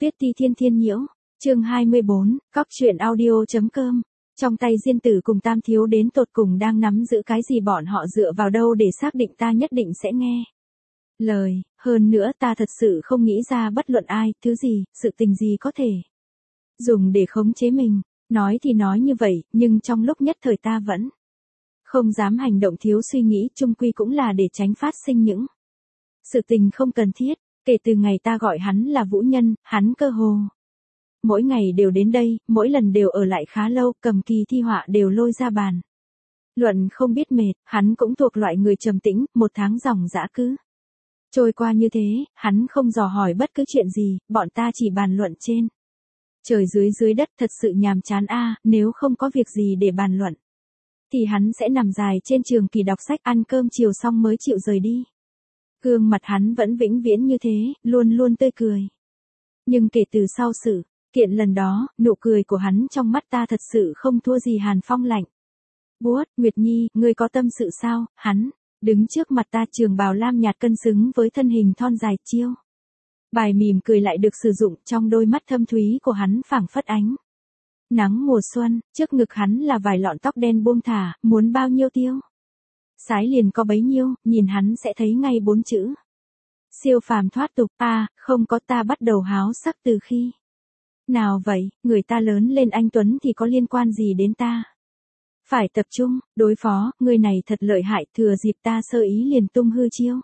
Tuyết Ti Thiên Thiên Nhiễu, chương 24, cóc truyện audio.com. Trong tay Diên Tử cùng Tam Thiếu đến tột cùng đang nắm giữ cái gì, bọn họ dựa vào đâu để xác định ta nhất định sẽ nghe lời, hơn nữa ta thật sự không nghĩ ra bất luận ai, thứ gì, sự tình gì có thể dùng để khống chế mình. Nói thì nói như vậy, nhưng trong lúc nhất thời ta vẫn không dám hành động thiếu suy nghĩ, chung quy cũng là để tránh phát sinh những sự tình không cần thiết. Kể từ ngày ta gọi hắn là Vũ Nhân, hắn cơ hồ mỗi ngày đều đến đây, mỗi lần đều ở lại khá lâu, cầm kỳ thi họa đều lôi ra bàn luận không biết mệt. Hắn cũng thuộc loại người trầm tĩnh, một tháng ròng rã cứ trôi qua như thế, hắn không dò hỏi bất cứ chuyện gì, bọn ta chỉ bàn luận trên trời dưới đất, thật sự nhàm chán a. Nếu không có việc gì để bàn luận thì hắn sẽ nằm dài trên trường kỳ đọc sách, ăn cơm chiều xong mới chịu rời đi. Gương mặt hắn vẫn vĩnh viễn như thế, luôn luôn tươi cười. Nhưng kể từ sau sự kiện lần đó, nụ cười của hắn trong mắt ta thật sự không thua gì hàn phong lạnh buốt. Nguyệt Nhi, ngươi có tâm sự sao? Hắn đứng trước mặt ta, trường bào lam nhạt cân xứng với thân hình thon dài, chiêu bài mỉm cười lại được sử dụng, trong đôi mắt thâm thúy của hắn phảng phất ánh nắng mùa xuân. Trước ngực hắn là vài lọn tóc đen buông thả, muốn bao nhiêu tiêu sái liền có bấy nhiêu, nhìn hắn sẽ thấy ngay 4 chữ siêu phàm thoát tục. Không có, ta bắt đầu háo sắc từ khi nào vậy? Người ta lớn lên anh tuấn thì có liên quan gì đến ta? Phải tập trung đối phó, người này thật lợi hại, thừa dịp ta sơ ý liền tung hư chiêu.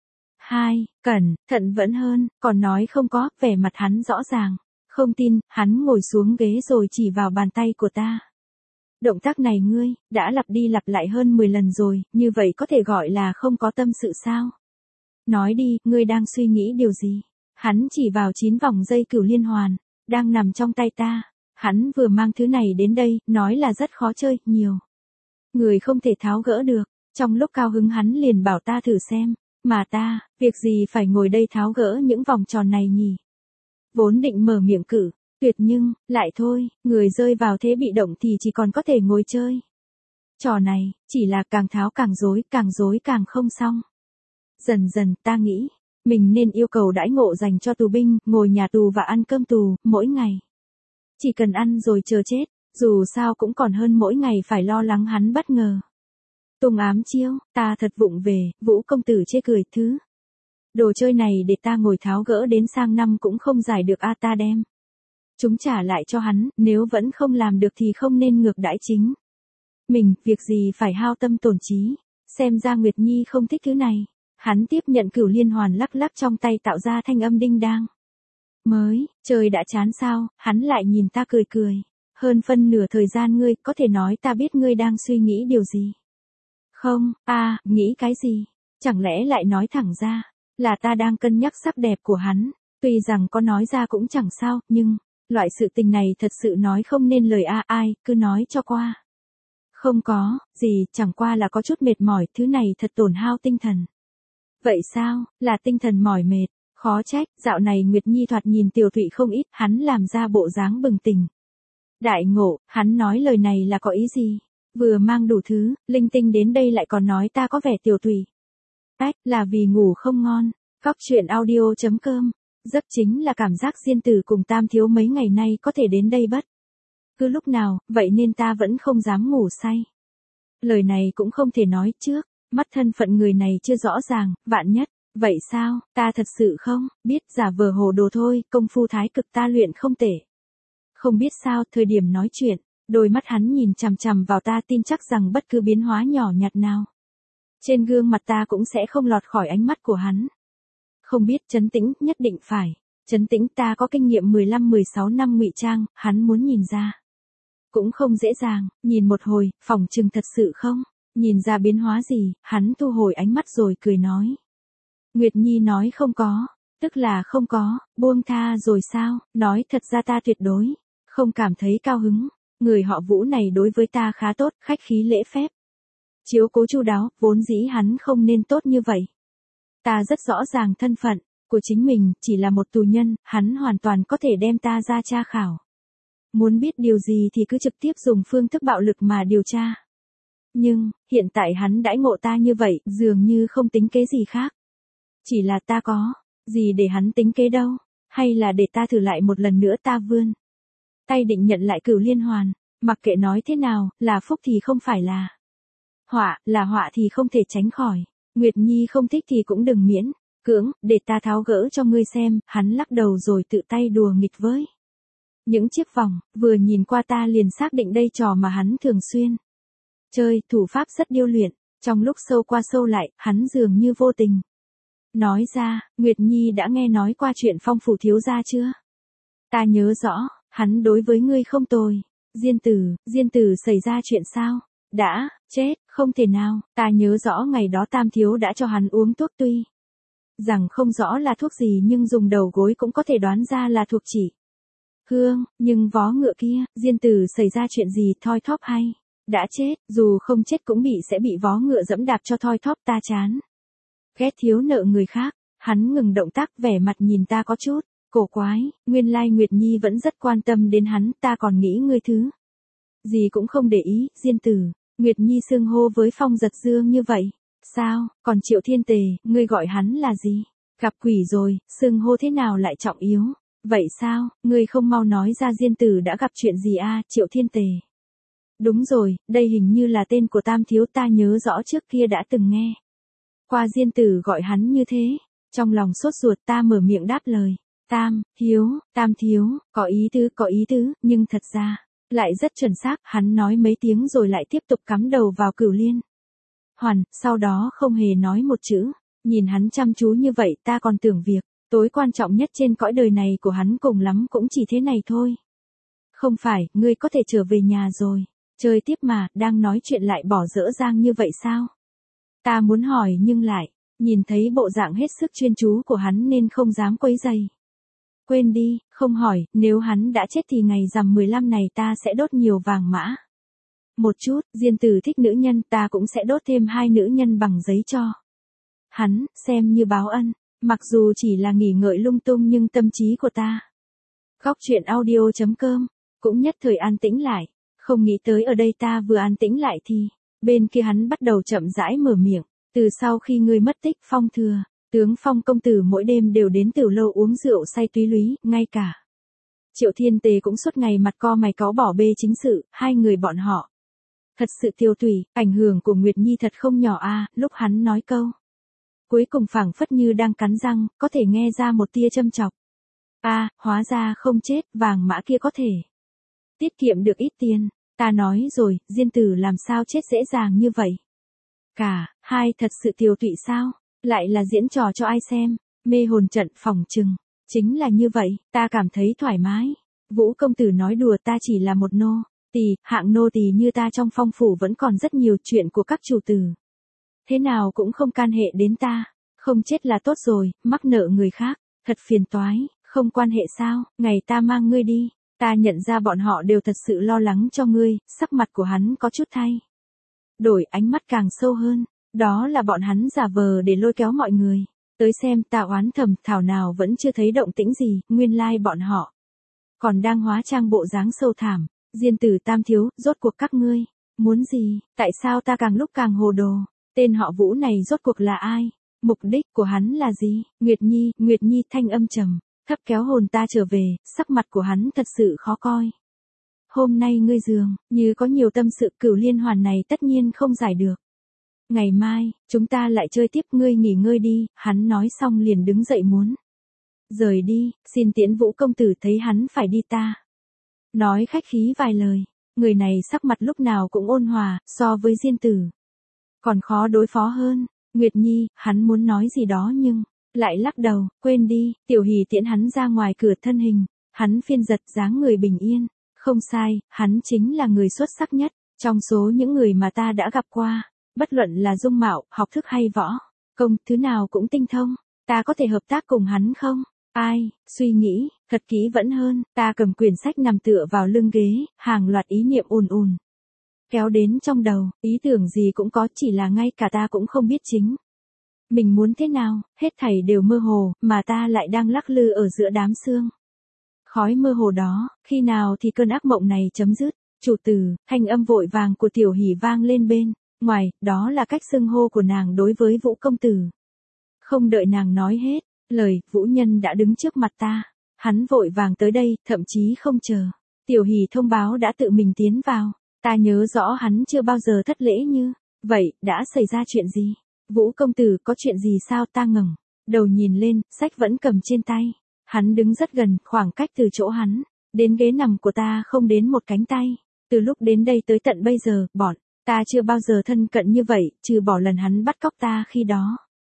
Cẩn thận vẫn hơn, còn nói không có. Vẻ mặt hắn rõ ràng không tin, hắn ngồi xuống ghế rồi chỉ vào bàn tay của ta. Động tác này ngươi đã lặp đi lặp lại hơn 10 lần rồi, như vậy có thể gọi là không có tâm sự sao? Nói đi, ngươi đang suy nghĩ điều gì? Hắn chỉ vào 9 vòng dây cửu liên hoàn đang nằm trong tay ta. Hắn vừa mang thứ này đến đây, nói là rất khó chơi, nhiều người không thể tháo gỡ được. Trong lúc cao hứng hắn liền bảo ta thử xem, mà ta, việc gì phải ngồi đây tháo gỡ những vòng tròn này nhỉ? Vốn định mở miệng cử tuyệt, nhưng lại thôi, người rơi vào thế bị động thì chỉ còn có thể ngồi chơi trò này, chỉ là càng tháo càng rối càng không xong. Dần dần ta nghĩ mình nên yêu cầu đãi ngộ dành cho tù binh, ngồi nhà tù và ăn cơm tù, mỗi ngày chỉ cần ăn rồi chờ chết, dù sao cũng còn hơn mỗi ngày phải lo lắng hắn bất ngờ tung ám chiêu. Ta thật vụng về. Vũ công tử chê cười, thứ đồ chơi này để ta ngồi tháo gỡ đến sang năm cũng không giải được ta đem chúng trả lại cho hắn, nếu vẫn không làm được thì không nên ngược đãi chính mình, việc gì phải hao tâm tổn trí. Xem ra Nguyệt Nhi không thích thứ này. Hắn tiếp nhận cửu liên hoàn lắc lắc trong tay, tạo ra thanh âm đinh đang. Mới trời đã chán sao? Hắn lại nhìn ta cười cười. Hơn phân nửa thời gian ngươi, có thể nói ta biết ngươi đang suy nghĩ điều gì không? Nghĩ cái gì? Chẳng lẽ lại nói thẳng ra là ta đang cân nhắc sắc đẹp của hắn? Tuy rằng có nói ra cũng chẳng sao, nhưng loại sự tình này thật sự nói không nên lời. Ai cứ nói cho qua. Không có gì, chẳng qua là có chút mệt mỏi, thứ này thật tổn hao tinh thần. Vậy sao? Là tinh thần mỏi mệt? Khó trách, dạo này Nguyệt Nhi thoạt nhìn tiều tụy không ít. Hắn làm ra bộ dáng bừng tỉnh đại ngộ. Hắn nói lời này là có ý gì? Vừa mang đủ thứ linh tinh đến đây lại còn nói ta có vẻ tiều tụy. Là vì ngủ không ngon. Cóc truyện audio.com. Giấc chính là cảm giác Diên Tử cùng Tam Thiếu mấy ngày nay có thể đến đây bất cứ lúc nào, vậy nên ta vẫn không dám ngủ say. Lời này cũng không thể nói trước, mắt thân phận người này chưa rõ ràng, vạn nhất. Vậy sao? Ta thật sự không biết, giả vờ hồ đồ thôi, công phu thái cực ta luyện không tệ. Không biết sao, thời điểm nói chuyện, đôi mắt hắn nhìn chằm chằm vào ta, tin chắc rằng bất cứ biến hóa nhỏ nhặt nào trên gương mặt ta cũng sẽ không lọt khỏi ánh mắt của hắn. Không biết, trấn tĩnh, nhất định phải trấn tĩnh. Ta có kinh nghiệm 15-16 năm ngụy trang, hắn muốn nhìn ra cũng không dễ dàng. Nhìn một hồi, phỏng chừng thật sự không nhìn ra biến hóa gì. Hắn thu hồi ánh mắt rồi cười nói. Nguyệt Nhi nói không có, tức là không có, buông tha rồi sao? Nói thật ra ta tuyệt đối không cảm thấy cao hứng. Người họ Vũ này đối với ta khá tốt, khách khí lễ phép, chiếu cố chu đáo, vốn dĩ hắn không nên tốt như vậy. Ta rất rõ ràng thân phận của chính mình, chỉ là một tù nhân, hắn hoàn toàn có thể đem ta ra tra khảo. Muốn biết điều gì thì cứ trực tiếp dùng phương thức bạo lực mà điều tra. Nhưng, hiện tại hắn đãi ngộ ta như vậy, dường như không tính kế gì khác. Chỉ là ta có gì để hắn tính kế đâu. Hay là để ta thử lại một lần nữa. Ta vươn tay định nhận lại Cửu Liên Hoàn, mặc kệ nói thế nào, là phúc thì không phải là họa, là họa thì không thể tránh khỏi. Nguyệt Nhi không thích thì cũng đừng miễn cưỡng, để ta tháo gỡ cho ngươi xem. Hắn lắc đầu rồi tự tay đùa nghịch với những chiếc vòng, vừa nhìn qua ta liền xác định đây trò mà hắn thường xuyên chơi, thủ pháp rất điêu luyện. Trong lúc sâu qua sâu lại, hắn dường như vô tình nói ra, Nguyệt Nhi đã nghe nói qua chuyện Phong phủ thiếu gia chưa? Ta nhớ rõ, hắn đối với ngươi không tồi. Diên tử xảy ra chuyện sao? Đã chết, không thể nào. Ta nhớ rõ ngày đó Tam thiếu đã cho hắn uống thuốc, tuy rằng không rõ là thuốc gì nhưng dùng đầu gối cũng có thể đoán ra là thuộc chỉ hương. Nhưng vó ngựa kia, Diên tử xảy ra chuyện gì? Thoi thóp hay đã chết? Dù không chết cũng sẽ bị vó ngựa dẫm đạp cho thoi thóp. Ta chán ghét thiếu nợ người khác. Hắn ngừng động tác, vẻ mặt nhìn ta có chút cổ quái. Nguyên lai Nguyệt Nhi vẫn rất quan tâm đến hắn. Ta còn nghĩ ngươi thứ gì cũng không để ý. Diên tử. Nguyệt Nhi xưng hô với Phong Giật Dương như vậy. Sao? Còn Triệu Thiên Tề, ngươi gọi hắn là gì? Gặp quỷ rồi, xưng hô thế nào lại trọng yếu? Vậy sao, ngươi không mau nói ra Diên tử đã gặp chuyện gì a? Triệu Thiên Tề. Đúng rồi, đây hình như là tên của Tam thiếu. Ta nhớ rõ trước kia đã từng nghe qua Diên tử gọi hắn như thế. Trong lòng sốt ruột, ta mở miệng đáp lời. Tam thiếu, có ý tứ, nhưng thật ra lại rất chuẩn xác. Hắn nói mấy tiếng rồi lại tiếp tục cắm đầu vào Cửu Liên Hoàn, sau đó không hề nói một chữ. Nhìn hắn chăm chú như vậy, ta còn tưởng việc tối quan trọng nhất trên cõi đời này của hắn cùng lắm cũng chỉ thế này thôi. Không phải, ngươi có thể trở về nhà rồi. Chơi tiếp mà, đang nói chuyện lại bỏ dở dang như vậy sao? Ta muốn hỏi nhưng lại nhìn thấy bộ dạng hết sức chuyên chú của hắn nên không dám quấy rầy. Quên đi, không hỏi. Nếu hắn đã chết thì ngày rằm 15 này ta sẽ đốt nhiều vàng mã một chút. Diên tử thích nữ nhân, ta cũng sẽ đốt thêm 2 nữ nhân bằng giấy cho hắn, xem như báo ân. Mặc dù chỉ là nghỉ ngợi lung tung nhưng tâm trí của ta. Góc truyện audio.com cũng nhất thời an tĩnh lại. Không nghĩ tới ở đây ta vừa an tĩnh lại thì bên kia hắn bắt đầu chậm rãi mở miệng. Từ sau khi ngươi mất tích, Phong thừa tướng Phong công tử mỗi đêm đều đến Tiểu Lâu uống rượu say túy lúy, ngay cả Triệu Thiên Tề cũng suốt ngày mặt co mày cáu bỏ bê chính sự. Hai người bọn họ thật sự tiêu tùy. Ảnh hưởng của Nguyệt Nhi thật không nhỏ a. Lúc hắn nói câu cuối cùng phảng phất như đang cắn răng, có thể nghe ra một tia châm chọc. Hóa ra không chết, vàng mã kia có thể tiết kiệm được ít tiền. Ta nói rồi, Diên tử làm sao chết dễ dàng như vậy? Cả hai thật sự tiêu tụy sao? Lại là diễn trò cho ai xem? Mê hồn trận phỏng chừng chính là như vậy. Ta cảm thấy thoải mái. Vũ công tử nói đùa, ta chỉ là một nô tỳ, hạng nô tỳ như ta trong Phong phủ vẫn còn rất nhiều chuyện của các chủ tử. Thế nào cũng không can hệ đến ta. Không chết là tốt rồi, mắc nợ người khác, thật phiền toái. Không quan hệ sao? Ngày ta mang ngươi đi, ta nhận ra bọn họ đều thật sự lo lắng cho ngươi. Sắc mặt của hắn có chút thay đổi, ánh mắt càng sâu hơn. Đó là bọn hắn giả vờ để lôi kéo mọi người tới xem. Ta oán thầm, thảo nào vẫn chưa thấy động tĩnh gì. Nguyên lai bọn họ còn đang hóa trang bộ dáng sâu thẳm. Diên tử, Tam thiếu, rốt cuộc các ngươi muốn gì? Tại sao ta càng lúc càng hồ đồ? Tên họ Vũ này rốt cuộc là ai? Mục đích của hắn là gì? Nguyệt Nhi, thanh âm trầm thấp kéo hồn ta trở về. Sắc mặt của hắn thật sự khó coi. Hôm nay ngươi dường như có nhiều tâm sự. Cửu Liên Hoàn này tất nhiên không giải được. Ngày mai chúng ta lại chơi tiếp. Ngươi nghỉ ngơi đi. Hắn nói xong liền đứng dậy muốn rời đi. Xin tiễn Vũ công tử. Thấy hắn phải đi, ta nói khách khí vài lời. Người này sắc mặt lúc nào cũng ôn hòa, so với Diên tử còn khó đối phó hơn. Nguyệt Nhi, hắn muốn nói gì đó nhưng lại lắc đầu. Quên đi. Tiểu Hỷ tiễn hắn ra ngoài cửa. Thân hình hắn phiên giật, dáng người bình yên. Không sai, hắn chính là người xuất sắc nhất trong số những người mà ta đã gặp qua. Bất luận là dung mạo, học thức hay võ công, thứ nào cũng tinh thông. Ta có thể hợp tác cùng hắn không? Suy nghĩ thật kỹ vẫn hơn. Ta cầm quyển sách nằm tựa vào lưng ghế, hàng loạt ý niệm ùn ùn kéo đến trong đầu. Ý tưởng gì cũng có, chỉ là ngay cả ta cũng không biết chính mình muốn thế nào. Hết thảy đều mơ hồ, mà ta lại đang lắc lư ở giữa đám sương khói mơ hồ đó. Khi nào thì cơn ác mộng này chấm dứt? Chủ tử, thanh âm vội vàng của Tiểu Hỷ vang lên bên ngoài. Đó là cách xưng hô của nàng đối với Vũ công tử. Không đợi nàng nói hết lời, Vũ Nhân đã đứng trước mặt ta. Hắn vội vàng tới đây, thậm chí không chờ. Tiểu Hỷ thông báo đã tự mình tiến vào. Ta nhớ rõ hắn chưa bao giờ thất lễ như. Vậy, đã xảy ra chuyện gì? Vũ công tử có chuyện gì sao? Ta ngẩng đầu nhìn lên, sách vẫn cầm trên tay. Hắn đứng rất gần, khoảng cách từ chỗ hắn đến ghế nằm của ta không đến một cánh tay. Từ lúc đến đây tới tận bây giờ, bọn ta chưa bao giờ thân cận như vậy, trừ bỏ lần hắn bắt cóc ta khi đó.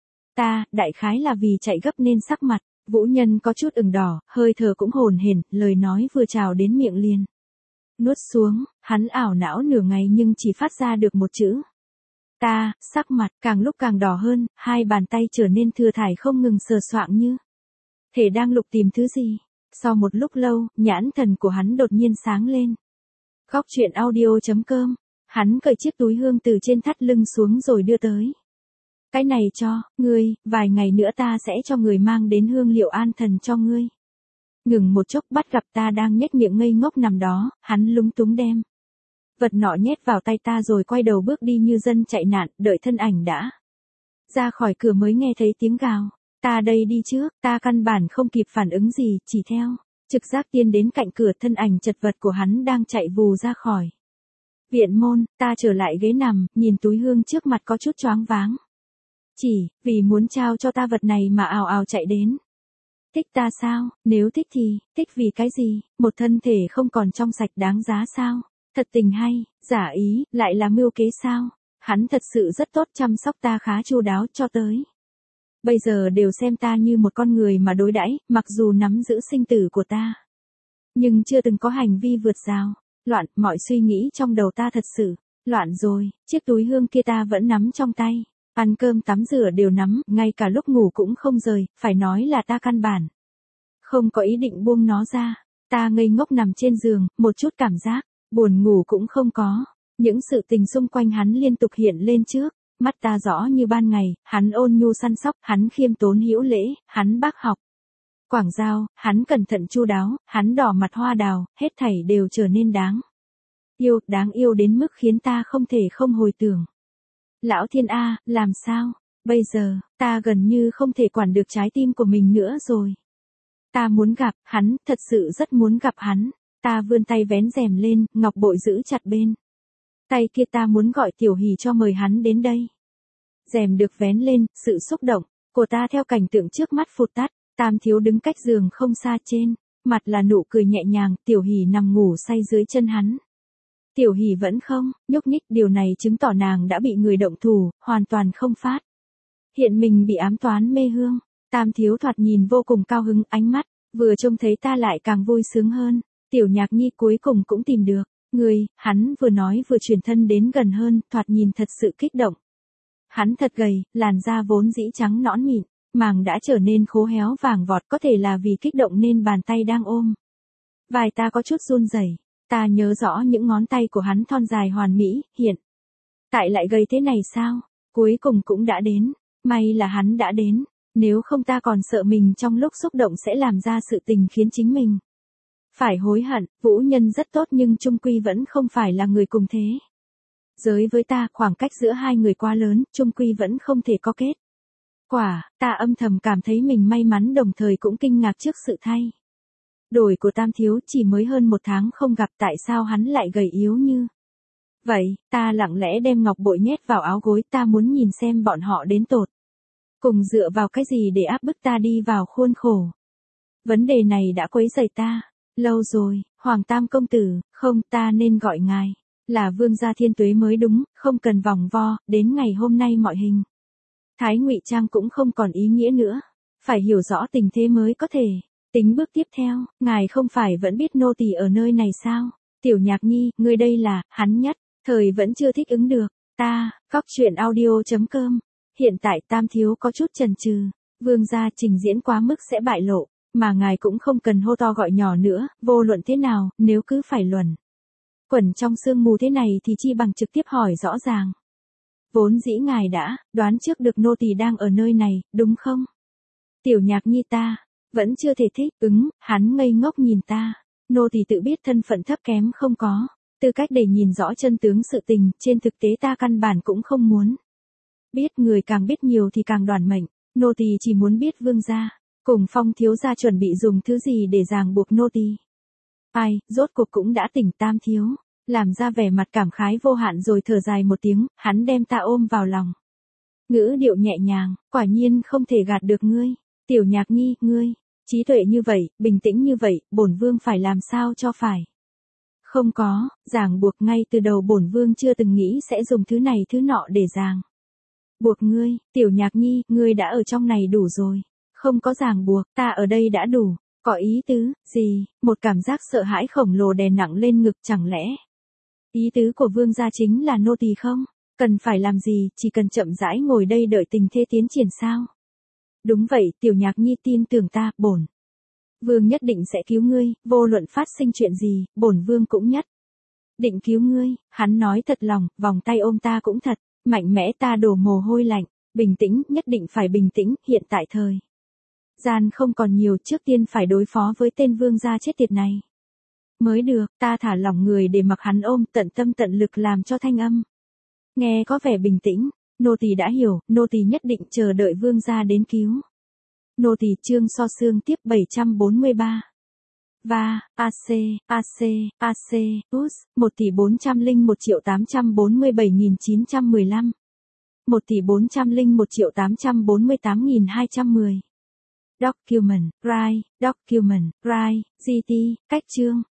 Ta, đại khái là vì chạy gấp nên sắc mặt. Vũ Nhân có chút ửng đỏ, hơi thở cũng hồn hển, lời nói vừa trào đến miệng liền nuốt xuống, hắn ảo não nửa ngày nhưng chỉ phát ra được một chữ. Ta, sắc mặt càng lúc càng đỏ hơn, hai bàn tay trở nên thưa thải không ngừng sờ soạng như thể đang lục tìm thứ gì. Sau một lúc lâu, nhãn thần của hắn đột nhiên sáng lên. Góc truyện audio.com. Hắn cởi chiếc túi hương từ trên thắt lưng xuống rồi đưa tới. Cái này cho ngươi, vài ngày nữa ta sẽ cho người mang đến hương liệu an thần cho ngươi. Ngừng một chốc bắt gặp ta đang nhếch miệng ngây ngốc nằm đó, hắn lúng túng đem vật nọ nhét vào tay ta rồi quay đầu bước đi như dân chạy nạn, đợi thân ảnh đã ra khỏi cửa mới nghe thấy tiếng gào. Ta đây đi trước, ta căn bản không kịp phản ứng gì, chỉ theo trực giác tiến đến cạnh cửa, thân ảnh chật vật của hắn đang chạy vù ra khỏi viện môn. Ta trở lại ghế nằm, nhìn túi hương trước mặt có chút choáng váng. Chỉ vì muốn trao cho ta vật này mà ào ào chạy đến. Thích ta sao? Nếu thích thì, thích vì cái gì? Một thân thể không còn trong sạch đáng giá sao? Thật tình hay, giả ý, lại là mưu kế sao? Hắn thật sự rất tốt, chăm sóc ta khá chu đáo cho tới bây giờ đều xem ta như một con người mà đối đãi, mặc dù nắm giữ sinh tử của ta, nhưng chưa từng có hành vi vượt rào. Loạn, mọi suy nghĩ trong đầu ta thật sự loạn rồi. Chiếc túi hương kia ta vẫn nắm trong tay. Ăn cơm tắm rửa đều nắm, ngay cả lúc ngủ cũng không rời, phải nói là ta căn bản không có ý định buông nó ra. Ta ngây ngốc nằm trên giường, một chút cảm giác buồn ngủ cũng không có. Những sự tình xung quanh hắn liên tục hiện lên trước mắt ta rõ như ban ngày. Hắn ôn nhu săn sóc, hắn khiêm tốn hữu lễ, hắn bác học quảng giao, hắn cẩn thận chu đáo, hắn đỏ mặt hoa đào, hết thảy đều trở nên đáng yêu đến mức khiến ta không thể không hồi tưởng. Lão thiên A, làm sao? Bây giờ, ta gần như không thể quản được trái tim của mình nữa rồi. Ta muốn gặp hắn, thật sự rất muốn gặp hắn. Ta vươn tay vén rèm lên, ngọc bội giữ chặt bên tay kia. Ta muốn gọi Tiểu Hỷ cho mời hắn đến đây. Rèm được vén lên, sự xúc động của ta theo cảnh tượng trước mắt phụt tắt. Tam thiếu đứng cách giường không xa, trên mặt là nụ cười nhẹ nhàng. Tiểu Hỷ nằm ngủ say dưới chân hắn. Tiểu Hỷ vẫn không nhúc nhích, điều này chứng tỏ nàng đã bị người động thủ, hoàn toàn không phát hiện mình bị ám toán mê hương. Tam thiếu thoạt nhìn vô cùng cao hứng, ánh mắt vừa trông thấy ta lại càng vui sướng hơn. Tiểu Nhạc Nhi cuối cùng cũng tìm được người. Hắn vừa nói vừa chuyển thân đến gần hơn, thoạt nhìn thật sự kích động. Hắn thật gầy, làn da vốn dĩ trắng nõn mịn, màng đã trở nên khô héo vàng vọt, có thể là vì kích động nên bàn tay đang ôm vai ta có chút run rẩy. Ta nhớ rõ những ngón tay của hắn thon dài hoàn mỹ, hiện tại lại gầy thế này sao? Cuối cùng cũng đã đến. May là hắn đã đến. Nếu không ta còn sợ mình trong lúc xúc động sẽ làm ra sự tình khiến chính mình phải hối hận. Vũ Nhân rất tốt nhưng chung quy vẫn không phải là người cùng thế giới với ta. Khoảng cách giữa hai người quá lớn, chung quy vẫn không thể có kết quả. Ta âm thầm cảm thấy mình may mắn, đồng thời cũng kinh ngạc trước sự thay đổi của Tam thiếu. Chỉ mới hơn một tháng không gặp, tại sao hắn lại gầy yếu như vậy? Ta lặng lẽ đem ngọc bội nhét vào áo gối. Ta muốn nhìn xem bọn họ đến tột cùng dựa vào cái gì để áp bức ta đi vào khuôn khổ. Vấn đề này đã quấy rầy ta lâu rồi. Hoàng Tam công tử, không, ta nên gọi ngài là Vương gia Thiên Tuế mới đúng, không cần vòng vo. Đến ngày hôm nay mọi hình thái ngụy trang cũng không còn ý nghĩa nữa. Phải hiểu rõ tình thế mới có thể tính bước tiếp theo. Ngài không phải vẫn biết nô tỳ ở nơi này sao? Tiểu Nhạc Nhi, ngươi đây là hắn nhất thời vẫn chưa thích ứng được. Ta, góc truyện audio.com. Hiện tại Tam thiếu có chút chần chừ. Vương gia trình diễn quá mức sẽ bại lộ, mà ngài cũng không cần hô to gọi nhỏ nữa. Vô luận thế nào, nếu cứ phải luẩn quẩn trong sương mù thế này thì chi bằng trực tiếp hỏi rõ ràng. Vốn dĩ ngài đã đoán trước được nô tỳ đang ở nơi này, đúng không? Tiểu Nhạc Nhi, ta vẫn chưa thể thích ứng. Hắn ngây ngốc nhìn ta. Nô tỳ tự biết thân phận thấp kém, không có tư cách để nhìn rõ chân tướng sự tình. Trên thực tế ta căn bản cũng không muốn biết. Người càng biết nhiều thì càng đoản mệnh. Nô tỳ chỉ muốn biết vương gia Cùng Phong thiếu gia chuẩn bị dùng thứ gì để ràng buộc nô tỳ. Ai, rốt cuộc cũng đã tỉnh Tam thiếu, làm ra vẻ mặt cảm khái vô hạn rồi thở dài một tiếng, hắn đem ta ôm vào lòng. Ngữ điệu nhẹ nhàng, quả nhiên không thể gạt được ngươi. Tiểu Nhạc Nhi, ngươi, trí tuệ như vậy, bình tĩnh như vậy, bổn vương phải làm sao cho phải. Không có, ràng buộc ngay từ đầu bổn vương chưa từng nghĩ sẽ dùng thứ này thứ nọ để ràng buộc ngươi, Tiểu Nhạc Nhi, ngươi đã ở trong này đủ rồi. Không có ràng buộc, ta ở đây đã đủ. Có ý tứ, gì, một cảm giác sợ hãi khổng lồ đè nặng lên ngực chẳng lẽ. Ý tứ của vương gia chính là nô tỳ không? Cần phải làm gì, chỉ cần chậm rãi ngồi đây đợi tình thế tiến triển sao? Đúng vậy, Tiểu Nhạc Nhi tin tưởng ta, bổn vương nhất định sẽ cứu ngươi, vô luận phát sinh chuyện gì, bổn vương cũng nhất định cứu ngươi. Hắn nói thật lòng, vòng tay ôm ta cũng thật, mạnh mẽ ta đổ mồ hôi lạnh, bình tĩnh, nhất định phải bình tĩnh, hiện tại thời gian không còn nhiều, trước tiên phải đối phó với tên vương gia chết tiệt này. Mới được, ta thả lỏng người để mặc hắn ôm, tận tâm tận lực làm cho thanh âm nghe có vẻ bình tĩnh. Nô tỳ đã hiểu, nô tỳ nhất định chờ đợi vương gia đến cứu. Nô tỳ Trương So Xương tiếp 743. Va, AC, US, 1.401.847.915. 1.401.848.210. Document, GT, cách chương.